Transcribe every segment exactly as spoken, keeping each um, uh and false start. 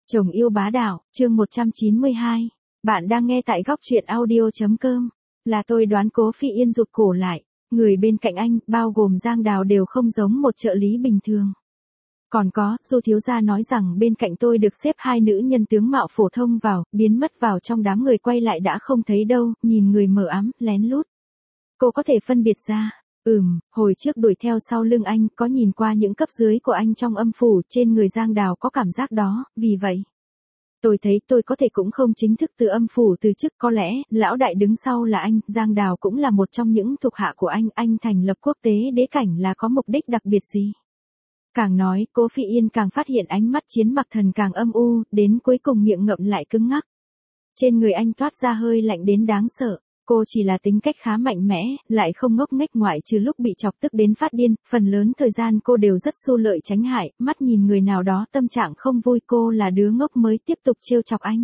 Chồng yêu bá đạo, chương một trăm chín mươi hai. Bạn đang nghe tại góc truyện audio.com. Là tôi đoán. Cố Phi Yên rụt cổ lại. Người bên cạnh anh, bao gồm Giang Đào đều không giống một trợ lý bình thường. Còn có, Du thiếu gia nói rằng bên cạnh tôi được xếp hai nữ nhân tướng mạo phổ thông vào, biến mất vào trong đám người, quay lại đã không thấy đâu, nhìn người mờ ám, lén lút. Cô có thể phân biệt ra. Ừm, hồi trước đuổi theo sau lưng anh, có nhìn qua những cấp dưới của anh trong âm phủ, trên người Giang Đào có cảm giác đó, vì vậy. Tôi thấy tôi có thể cũng không chính thức từ âm phủ từ chức, có lẽ, lão đại đứng sau là anh, Giang Đào cũng là một trong những thuộc hạ của anh, anh thành lập quốc tế đế cảnh là có mục đích đặc biệt gì? Càng nói, Cố Phi Yên càng phát hiện ánh mắt Chiến Mặc Thần càng âm u, đến cuối cùng miệng ngậm lại cứng ngắc. Trên người anh toát ra hơi lạnh đến đáng sợ. Cô chỉ là tính cách khá mạnh mẽ, lại không ngốc nghếch, ngoại trừ lúc bị chọc tức đến phát điên, phần lớn thời gian cô đều rất xu lợi tránh hại, mắt nhìn người nào đó tâm trạng không vui, cô là đứa ngốc mới tiếp tục trêu chọc anh.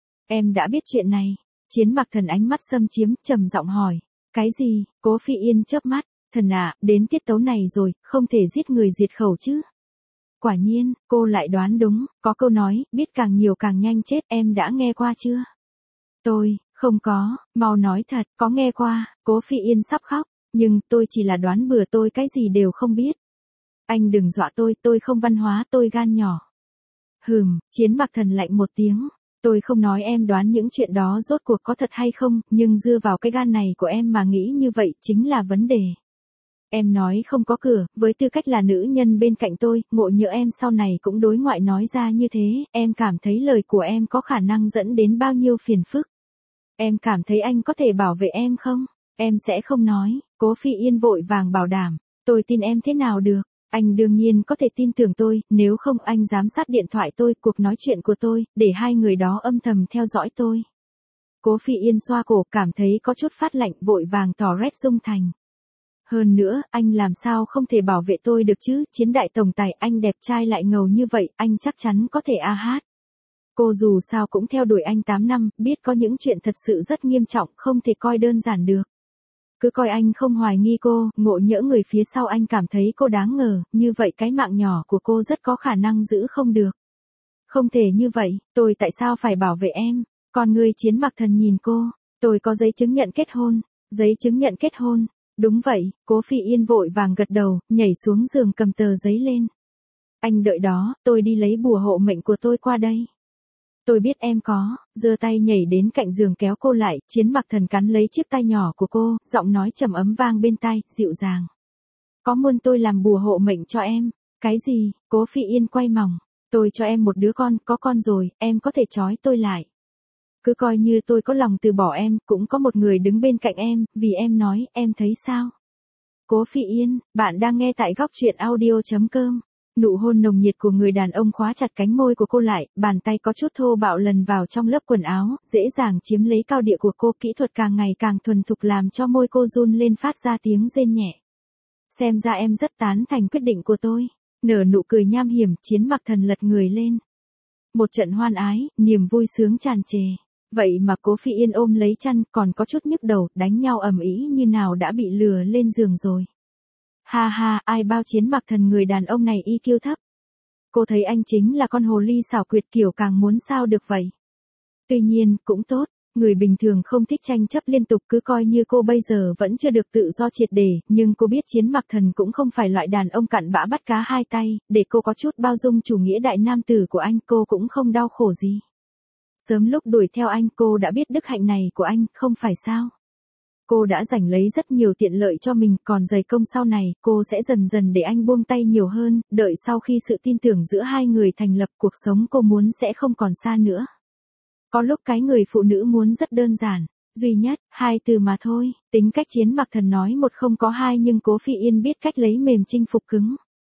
Em đã biết chuyện này. Chiến Mặc Thần ánh mắt xâm chiếm, trầm giọng hỏi. Cái gì? Cố Phi Yên chớp mắt. Thần à, đến tiết tấu này rồi, không thể giết người diệt khẩu chứ. Quả nhiên, cô lại đoán đúng, có câu nói, biết càng nhiều càng nhanh chết, em đã nghe qua chưa? Tôi, không có, mau nói thật, có nghe qua. Cố Phi Yên sắp khóc, nhưng tôi chỉ là đoán bừa, tôi cái gì đều không biết. Anh đừng dọa tôi, tôi không văn hóa, tôi gan nhỏ. Hừm, Chiến Mặc Thần lạnh một tiếng. Tôi không nói em đoán những chuyện đó rốt cuộc có thật hay không, nhưng dựa vào cái gan này của em mà nghĩ như vậy chính là vấn đề. Em nói không có cửa, với tư cách là nữ nhân bên cạnh tôi, ngộ nhỡ em sau này cũng đối ngoại nói ra như thế, em cảm thấy lời của em có khả năng dẫn đến bao nhiêu phiền phức. Em cảm thấy anh có thể bảo vệ em không? Em sẽ không nói. Cố Phi Yên vội vàng bảo đảm. Tôi tin em thế nào được? Anh đương nhiên có thể tin tưởng tôi, nếu không anh giám sát điện thoại tôi, cuộc nói chuyện của tôi, để hai người đó âm thầm theo dõi tôi. Cố Phi Yên xoa cổ, cảm thấy có chút phát lạnh, vội vàng tỏ rét dung thành. Hơn nữa, anh làm sao không thể bảo vệ tôi được chứ? Chiến đại tổng tài, anh đẹp trai lại ngầu như vậy, anh chắc chắn có thể a hát. Cô dù sao cũng theo đuổi anh tám năm, biết có những chuyện thật sự rất nghiêm trọng, không thể coi đơn giản được. Cứ coi anh không hoài nghi cô, ngộ nhỡ người phía sau anh cảm thấy cô đáng ngờ, như vậy cái mạng nhỏ của cô rất có khả năng giữ không được. Không thể như vậy, tôi tại sao phải bảo vệ em? Còn người Chiến Mặc Thần nhìn cô, tôi có giấy chứng nhận kết hôn, giấy chứng nhận kết hôn. Đúng vậy, Cố Phi Yên vội vàng gật đầu, nhảy xuống giường cầm tờ giấy lên. Anh đợi đó, tôi đi lấy bùa hộ mệnh của tôi qua đây. Tôi biết em có, giơ tay nhảy đến cạnh giường kéo cô lại, Chiến Mặc Thần cắn lấy chiếc tay nhỏ của cô, giọng nói trầm ấm vang bên tai, dịu dàng. Có muốn tôi làm bùa hộ mệnh cho em? Cái gì? Cố Phi Yên quay mòng. Tôi cho em một đứa con, có con rồi, em có thể trói tôi lại. Cứ coi như tôi có lòng từ bỏ em, cũng có một người đứng bên cạnh em, vì em nói, em thấy sao? Cố Phi Yên, bạn đang nghe tại góc truyện audio.com. Nụ hôn nồng nhiệt của người đàn ông khóa chặt cánh môi của cô lại, bàn tay có chút thô bạo lần vào trong lớp quần áo, dễ dàng chiếm lấy cao địa của cô, kỹ thuật càng ngày càng thuần thục làm cho môi cô run lên phát ra tiếng rên nhẹ. Xem ra em rất tán thành quyết định của tôi. Nở nụ cười nham hiểm, Chiến Mặc Thần lật người lên. Một trận hoan ái, niềm vui sướng tràn trề. Vậy mà Cố Phi Yên ôm lấy chăn, còn có chút nhức đầu, đánh nhau ầm ĩ như nào đã bị lừa lên giường rồi. Ha ha, ai bao Chiến Mặc Thần người đàn ông này i kiu thấp. Cô thấy anh chính là con hồ ly xảo quyệt, kiểu càng muốn sao được vậy. Tuy nhiên, cũng tốt, người bình thường không thích tranh chấp liên tục, cứ coi như cô bây giờ vẫn chưa được tự do triệt để, nhưng cô biết Chiến Mặc Thần cũng không phải loại đàn ông cặn bã bắt cá hai tay, để cô có chút bao dung chủ nghĩa đại nam tử của anh, cô cũng không đau khổ gì. Sớm lúc đuổi theo anh cô đã biết đức hạnh này của anh, không phải sao? Cô đã giành lấy rất nhiều tiện lợi cho mình, còn dày công sau này, cô sẽ dần dần để anh buông tay nhiều hơn, đợi sau khi sự tin tưởng giữa hai người thành lập, cuộc sống cô muốn sẽ không còn xa nữa. Có lúc cái người phụ nữ muốn rất đơn giản, duy nhất, hai từ mà thôi, tính cách Chiến Mặc Thần nói một không có hai, nhưng Cố Phi Yên biết cách lấy mềm chinh phục cứng.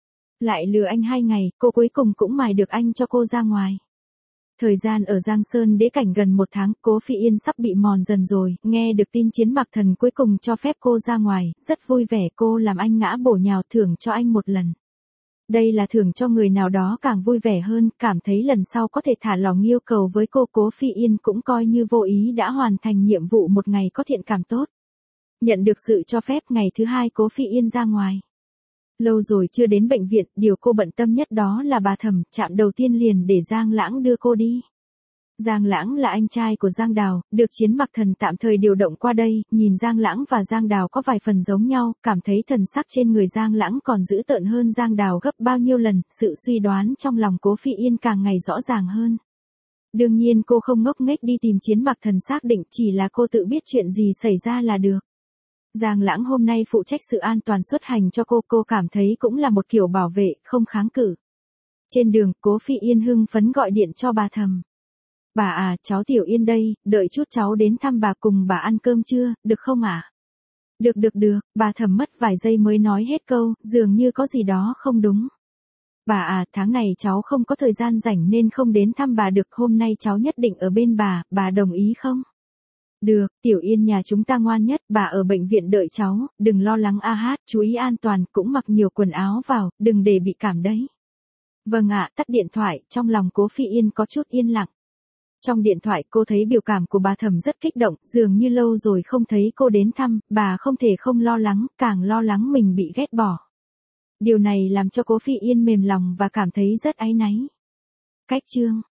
Lại lừa anh hai ngày, cô cuối cùng cũng mài được anh cho cô ra ngoài. Thời gian ở Giang Sơn đế cảnh gần một tháng, Cố Phi Yên sắp bị mòn dần rồi, nghe được tin Chiến Mặc Thần cuối cùng cho phép cô ra ngoài, rất vui vẻ, cô làm anh ngã bổ nhào, thưởng cho anh một lần. Đây là thưởng cho người nào đó càng vui vẻ hơn, cảm thấy lần sau có thể thả lỏng yêu cầu với cô. Cố Phi Yên cũng coi như vô ý đã hoàn thành nhiệm vụ một ngày có thiện cảm tốt. Nhận được sự cho phép, ngày thứ hai Cố Phi Yên ra ngoài. Lâu rồi chưa đến bệnh viện, điều cô bận tâm nhất đó là bà Thẩm, chạm đầu tiên liền để Giang Lãng đưa cô đi. Giang Lãng là anh trai của Giang Đào, được Chiến Mặc Thần tạm thời điều động qua đây, nhìn Giang Lãng và Giang Đào có vài phần giống nhau, cảm thấy thần sắc trên người Giang Lãng còn dữ tợn hơn Giang Đào gấp bao nhiêu lần, sự suy đoán trong lòng Cố Phi Yên càng ngày rõ ràng hơn. Đương nhiên cô không ngốc nghếch đi tìm Chiến Mặc Thần xác định, chỉ là cô tự biết chuyện gì xảy ra là được. Giang Lãng hôm nay phụ trách sự an toàn xuất hành cho cô, cô cảm thấy cũng là một kiểu bảo vệ, không kháng cự. Trên đường, Cố Phi Yên hưng phấn gọi điện cho bà Thẩm. Bà à, cháu Tiểu Yên đây, đợi chút cháu đến thăm bà cùng bà ăn cơm trưa, được không ạ? À? Được được được, bà Thẩm mất vài giây mới nói hết câu, dường như có gì đó không đúng. Bà à, tháng này cháu không có thời gian rảnh nên không đến thăm bà được, hôm nay cháu nhất định ở bên bà, bà đồng ý không? Được, Tiểu Yên nhà chúng ta ngoan nhất, bà ở bệnh viện đợi cháu, đừng lo lắng a hát, chú ý an toàn, cũng mặc nhiều quần áo vào, đừng để bị cảm đấy. Vâng ạ, tắt điện thoại, trong lòng Cố Phi Yên có chút yên lặng. Trong điện thoại cô thấy biểu cảm của bà Thẩm rất kích động, dường như lâu rồi không thấy cô đến thăm, bà không thể không lo lắng, càng lo lắng mình bị ghét bỏ. Điều này làm cho Cố Phi Yên mềm lòng và cảm thấy rất áy náy. Cách chương